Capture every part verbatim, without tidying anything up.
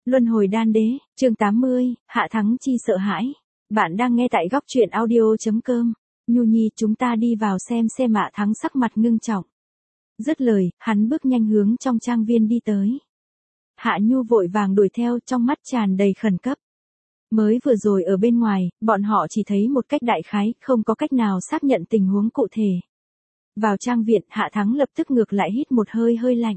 Luân hồi đan đế, chương tám mươi, Hạ Thắng chi sợ hãi. Bạn đang nghe tại góc truyện audio chấm com. Nhu Nhi, chúng ta đi vào xem xem. Hạ Thắng sắc mặt ngưng trọng. Dứt lời, hắn bước nhanh hướng trong trang viên đi tới. Hạ Nhu vội vàng đuổi theo, trong mắt tràn đầy khẩn cấp. Mới vừa rồi ở bên ngoài, bọn họ chỉ thấy một cách đại khái, không có cách nào xác nhận tình huống cụ thể. Vào trang viện, Hạ Thắng lập tức ngược lại hít một hơi hơi lạnh.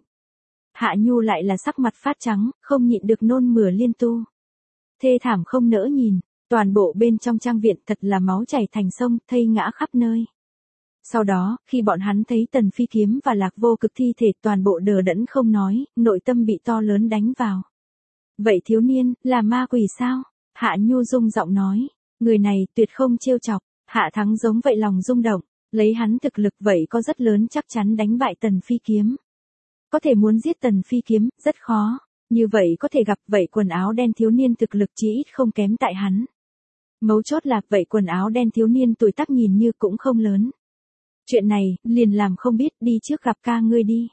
Hạ Nhu lại là sắc mặt phát trắng, không nhịn được nôn mửa liên tu. Thê thảm không nỡ nhìn, toàn bộ bên trong trang viện thật là máu chảy thành sông, thây ngã khắp nơi. Sau đó, khi bọn hắn thấy Tần Phi Kiếm và Lạc Vô Cực thi thể, toàn bộ đờ đẫn không nói, nội tâm bị to lớn đánh vào. Vậy thiếu niên, là ma quỷ sao? Hạ Nhu rung giọng nói, người này tuyệt không trêu chọc. Hạ Thắng giống vậy lòng rung động, lấy hắn thực lực vậy có rất lớn chắc chắn đánh bại Tần Phi Kiếm. Có thể muốn giết Tần Phi Kiếm, rất khó. Như vậy có thể gặp vậy quần áo đen thiếu niên thực lực chí ít không kém tại hắn. Mấu chốt là vậy quần áo đen thiếu niên tuổi tác nhìn như cũng không lớn. Chuyện này, liền làm không biết, đi trước gặp ca ngươi đi.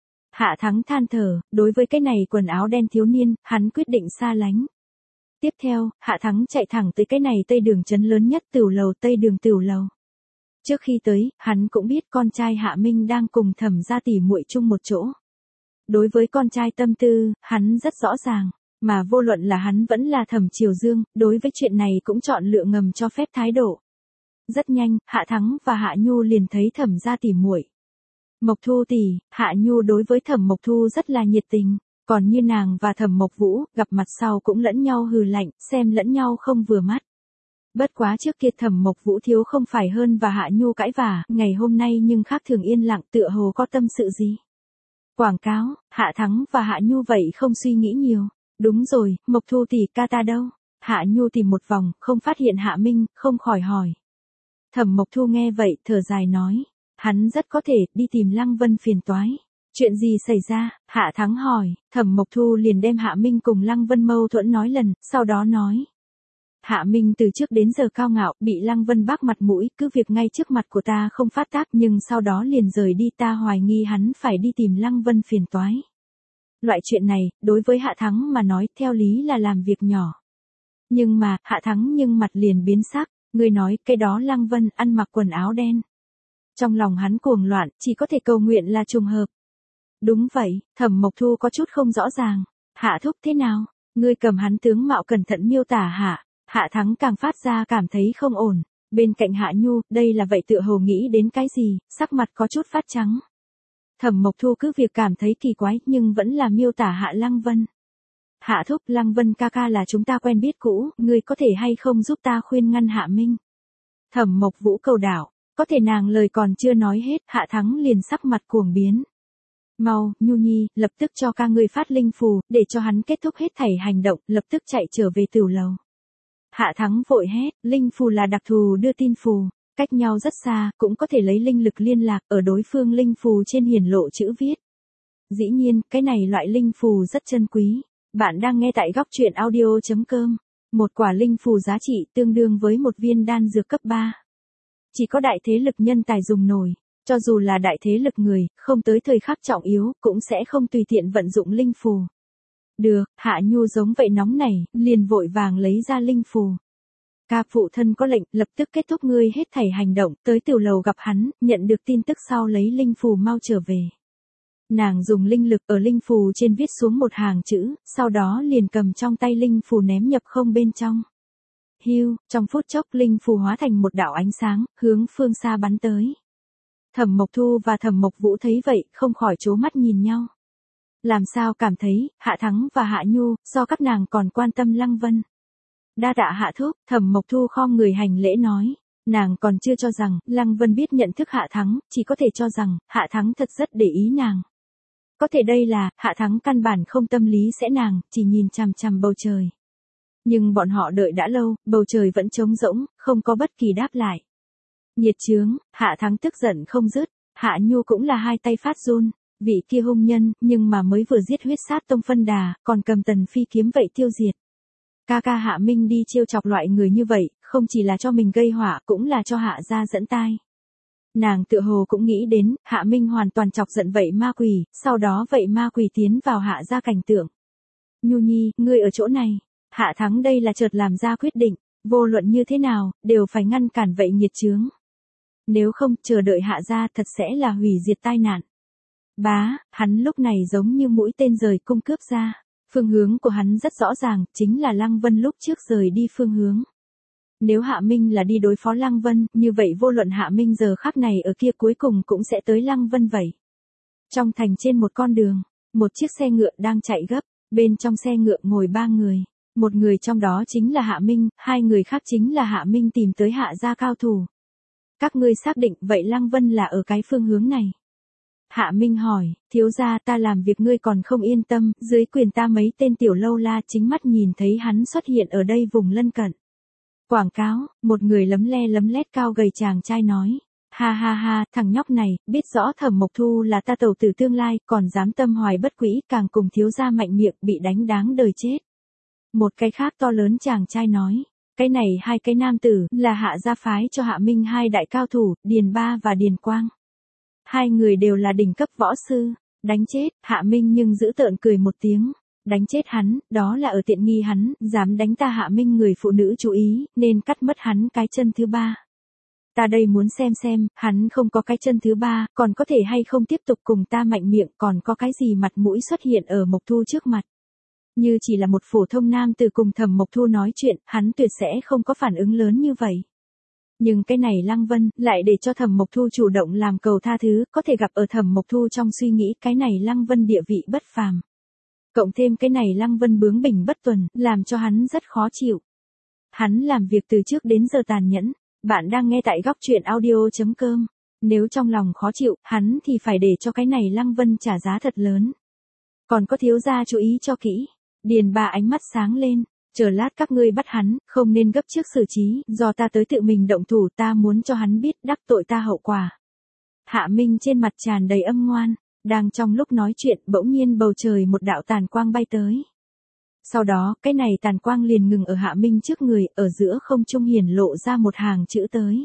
Hạ Thắng than thở, đối với cái này quần áo đen thiếu niên, hắn quyết định xa lánh. Tiếp theo, Hạ Thắng chạy thẳng tới cái này Tây Đường trấn lớn nhất Tửu Lầu, Tây Đường Tửu Lầu. Trước khi tới, hắn cũng biết con trai Hạ Minh đang cùng Thẩm gia tỷ muội chung một chỗ. Đối với con trai tâm tư, hắn rất rõ ràng, mà vô luận là hắn vẫn là Thẩm Triều Dương, đối với chuyện này cũng chọn lựa ngầm cho phép thái độ. Rất nhanh, Hạ Thắng và Hạ Nhu liền thấy Thẩm gia tỷ muội. Mộc Thu tỷ, Hạ Nhu đối với Thẩm Mộc Thu rất là nhiệt tình, còn như nàng và Thẩm Mộc Vũ, gặp mặt sau cũng lẫn nhau hừ lạnh, xem lẫn nhau không vừa mắt. Bất quá trước kia Thẩm Mộc Vũ thiếu không phải hơn và Hạ Nhu cãi vả, ngày hôm nay nhưng khác thường yên lặng, tựa hồ có tâm sự gì. Quảng cáo, Hạ Thắng và Hạ Nhu vậy không suy nghĩ nhiều. Đúng rồi, Mộc Thu tỷ ca ta đâu? Hạ Nhu tìm một vòng, không phát hiện Hạ Minh, không khỏi hỏi. Thẩm Mộc Thu nghe vậy, thở dài nói, hắn rất có thể đi tìm Lăng Vân phiền toái. Chuyện gì xảy ra? Hạ Thắng hỏi. Thẩm Mộc Thu liền đem Hạ Minh cùng Lăng Vân mâu thuẫn nói lần, sau đó nói. Hạ Minh từ trước đến giờ cao ngạo, bị Lăng Vân bác mặt mũi, cứ việc ngay trước mặt của ta không phát tác, nhưng sau đó liền rời đi, ta hoài nghi hắn phải đi tìm Lăng Vân phiền toái. Loại chuyện này, đối với Hạ Thắng mà nói, theo lý là làm việc nhỏ. Nhưng mà, Hạ Thắng nhưng mặt liền biến sắc, người nói, cái đó Lăng Vân ăn mặc quần áo đen. Trong lòng hắn cuồng loạn, chỉ có thể cầu nguyện là trùng hợp. Đúng vậy, Thẩm Mộc Thu có chút không rõ ràng. Hạ thúc thế nào? Ngươi cầm hắn tướng mạo cẩn thận miêu tả hạ. Hạ Thắng càng phát ra cảm thấy không ổn. Bên cạnh Hạ Nhu, đây là vậy tựa hồ nghĩ đến cái gì, sắc mặt có chút phát trắng. Thẩm Mộc Thu cứ việc cảm thấy kỳ quái, nhưng vẫn là miêu tả Hạ Lăng Vân. Hạ thúc, Lăng Vân ca ca là chúng ta quen biết cũ, ngươi có thể hay không giúp ta khuyên ngăn Hạ Minh? Thẩm Mộc Vũ cầu đảo, có thể nàng lời còn chưa nói hết, Hạ Thắng liền sắc mặt cuồng biến. Mau, Nhu Nhi, lập tức cho ca ngươi phát linh phù, để cho hắn kết thúc hết thảy hành động, lập tức chạy trở về Tửu Lầu. Hạ Thắng vội hét, linh phù là đặc thù đưa tin phù, cách nhau rất xa, cũng có thể lấy linh lực liên lạc, ở đối phương linh phù trên hiển lộ chữ viết. Dĩ nhiên, cái này loại linh phù rất chân quý. Bạn đang nghe tại góc truyện audio chấm com. Một quả linh phù giá trị tương đương với một viên đan dược cấp ba. Chỉ có đại thế lực nhân tài dùng nổi. Cho dù là đại thế lực người, không tới thời khắc trọng yếu, cũng sẽ không tùy tiện vận dụng linh phù. Được, Hạ Nhu giống vậy nóng nảy, liền vội vàng lấy ra linh phù. Ca phụ thân có lệnh, lập tức kết thúc ngươi hết thảy hành động, tới Tửu Lầu gặp hắn, nhận được tin tức sau lấy linh phù mau trở về. Nàng dùng linh lực ở linh phù trên viết xuống một hàng chữ, sau đó liền cầm trong tay linh phù ném nhập không bên trong. Hiu, trong phút chốc linh phù hóa thành một đạo ánh sáng, hướng phương xa bắn tới. Thẩm Mộc Thu và Thẩm Mộc Vũ thấy vậy, không khỏi trố mắt nhìn nhau. Làm sao cảm thấy, Hạ Thắng và Hạ Nhu, do các nàng còn quan tâm Lăng Vân. Đa tạ Hạ thúc, Thẩm Mộc Thu khom người hành lễ nói. Nàng còn chưa cho rằng, Lăng Vân biết nhận thức Hạ Thắng, chỉ có thể cho rằng, Hạ Thắng thật rất để ý nàng. Có thể đây là, Hạ Thắng căn bản không tâm lý sẽ nàng, chỉ nhìn chằm chằm bầu trời. Nhưng bọn họ đợi đã lâu, bầu trời vẫn trống rỗng, không có bất kỳ đáp lại. Nhiệt chướng, Hạ Thắng tức giận không dứt, Hạ Nhu cũng là hai tay phát run, vị kia hung nhân, nhưng mà mới vừa giết huyết sát tông phân đà, còn cầm Tần Phi Kiếm vậy tiêu diệt. Ca ca Hạ Minh đi trêu chọc loại người như vậy, không chỉ là cho mình gây họa, cũng là cho Hạ gia dẫn tai. Nàng tựa hồ cũng nghĩ đến, Hạ Minh hoàn toàn chọc giận vậy ma quỷ, sau đó vậy ma quỷ tiến vào Hạ gia cảnh tượng. Nhu Nhi, ngươi ở chỗ này. Hạ Thắng đây là chợt làm ra quyết định, vô luận như thế nào, đều phải ngăn cản vậy nghiệt chướng. Nếu không, chờ đợi Hạ gia thật sẽ là hủy diệt tai nạn. Bá, hắn lúc này giống như mũi tên rời cung cướp ra. Phương hướng của hắn rất rõ ràng, chính là Lăng Vân lúc trước rời đi phương hướng. Nếu Hạ Minh là đi đối phó Lăng Vân, như vậy vô luận Hạ Minh giờ khắc này ở kia cuối cùng cũng sẽ tới Lăng Vân vậy. Trong thành trên một con đường, một chiếc xe ngựa đang chạy gấp, bên trong xe ngựa ngồi ba người. Một người trong đó chính là Hạ Minh, hai người khác chính là Hạ Minh tìm tới Hạ gia cao thủ. Các ngươi xác định vậy Lăng Vân là ở cái phương hướng này. Hạ Minh hỏi, thiếu gia ta làm việc ngươi còn không yên tâm, dưới quyền ta mấy tên tiểu lâu la chính mắt nhìn thấy hắn xuất hiện ở đây vùng lân cận. Quảng cáo, một người lấm le lấm lét cao gầy chàng trai nói. Ha ha ha, thằng nhóc này, biết rõ Thẩm Mộc Thu là ta tẩu tử tương lai, còn dám tâm hoài bất quỹ, càng cùng thiếu gia mạnh miệng bị đánh đáng đời chết. Một cái khác to lớn chàng trai nói. Cái này hai cái nam tử, là Hạ gia phái cho Hạ Minh hai đại cao thủ, Điền Ba và Điền Quang. Hai người đều là đỉnh cấp võ sư, đánh chết, Hạ Minh nhưng giữ tợn cười một tiếng. Đánh chết hắn, đó là ở tiện nghi hắn, dám đánh ta Hạ Minh người phụ nữ chú ý, nên cắt mất hắn cái chân thứ ba. Ta đây muốn xem xem, hắn không có cái chân thứ ba, còn có thể hay không tiếp tục cùng ta mạnh miệng, còn có cái gì mặt mũi xuất hiện ở Mộc Thu trước mặt. Như chỉ là một phổ thông nam từ cùng Thẩm Mộc Thu nói chuyện, hắn tuyệt sẽ không có phản ứng lớn như vậy. Nhưng cái này Lăng Vân, lại để cho Thẩm Mộc Thu chủ động làm cầu tha thứ, có thể gặp ở Thẩm Mộc Thu trong suy nghĩ cái này Lăng Vân địa vị bất phàm. Cộng thêm cái này Lăng Vân bướng bỉnh bất tuần, làm cho hắn rất khó chịu. Hắn làm việc từ trước đến giờ tàn nhẫn. Bạn đang nghe tại góc truyện audio chấm com. Nếu trong lòng khó chịu, hắn thì phải để cho cái này Lăng Vân trả giá thật lớn. Còn có thiếu gia chú ý cho kỹ. Điền Ba ánh mắt sáng lên. Chờ lát các ngươi bắt hắn, không nên gấp trước xử trí, do ta tới tự mình động thủ, ta muốn cho hắn biết đắc tội ta hậu quả. Hạ Minh trên mặt tràn đầy âm ngoan, đang trong lúc nói chuyện bỗng nhiên bầu trời một đạo tàn quang bay tới. Sau đó, cái này tàn quang liền ngừng ở Hạ Minh trước người, ở giữa không trung hiển lộ ra một hàng chữ tới.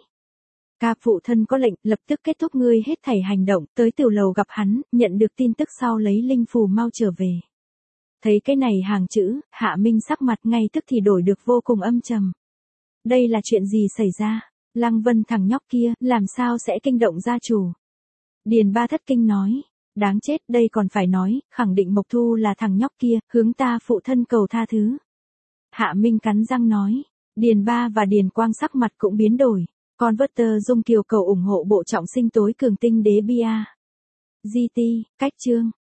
Ca phụ thân có lệnh, lập tức kết thúc ngươi hết thảy hành động, tới tiểu lầu gặp hắn, nhận được tin tức sau lấy linh phù mau trở về. Thấy cái này hàng chữ, Hạ Minh sắc mặt ngay tức thì đổi được vô cùng âm trầm. Đây là chuyện gì xảy ra? Lăng Vân thằng nhóc kia, làm sao sẽ kinh động gia chủ? Điền Ba thất kinh nói. Đáng chết, đây còn phải nói, khẳng định Mộc Thu là thằng nhóc kia, hướng ta phụ thân cầu tha thứ. Hạ Minh cắn răng nói. Điền Ba và Điền Quang sắc mặt cũng biến đổi. Converter Dung Kiều cầu ủng hộ bộ trọng sinh tối cường tinh đế bia. giê tê, cách chương.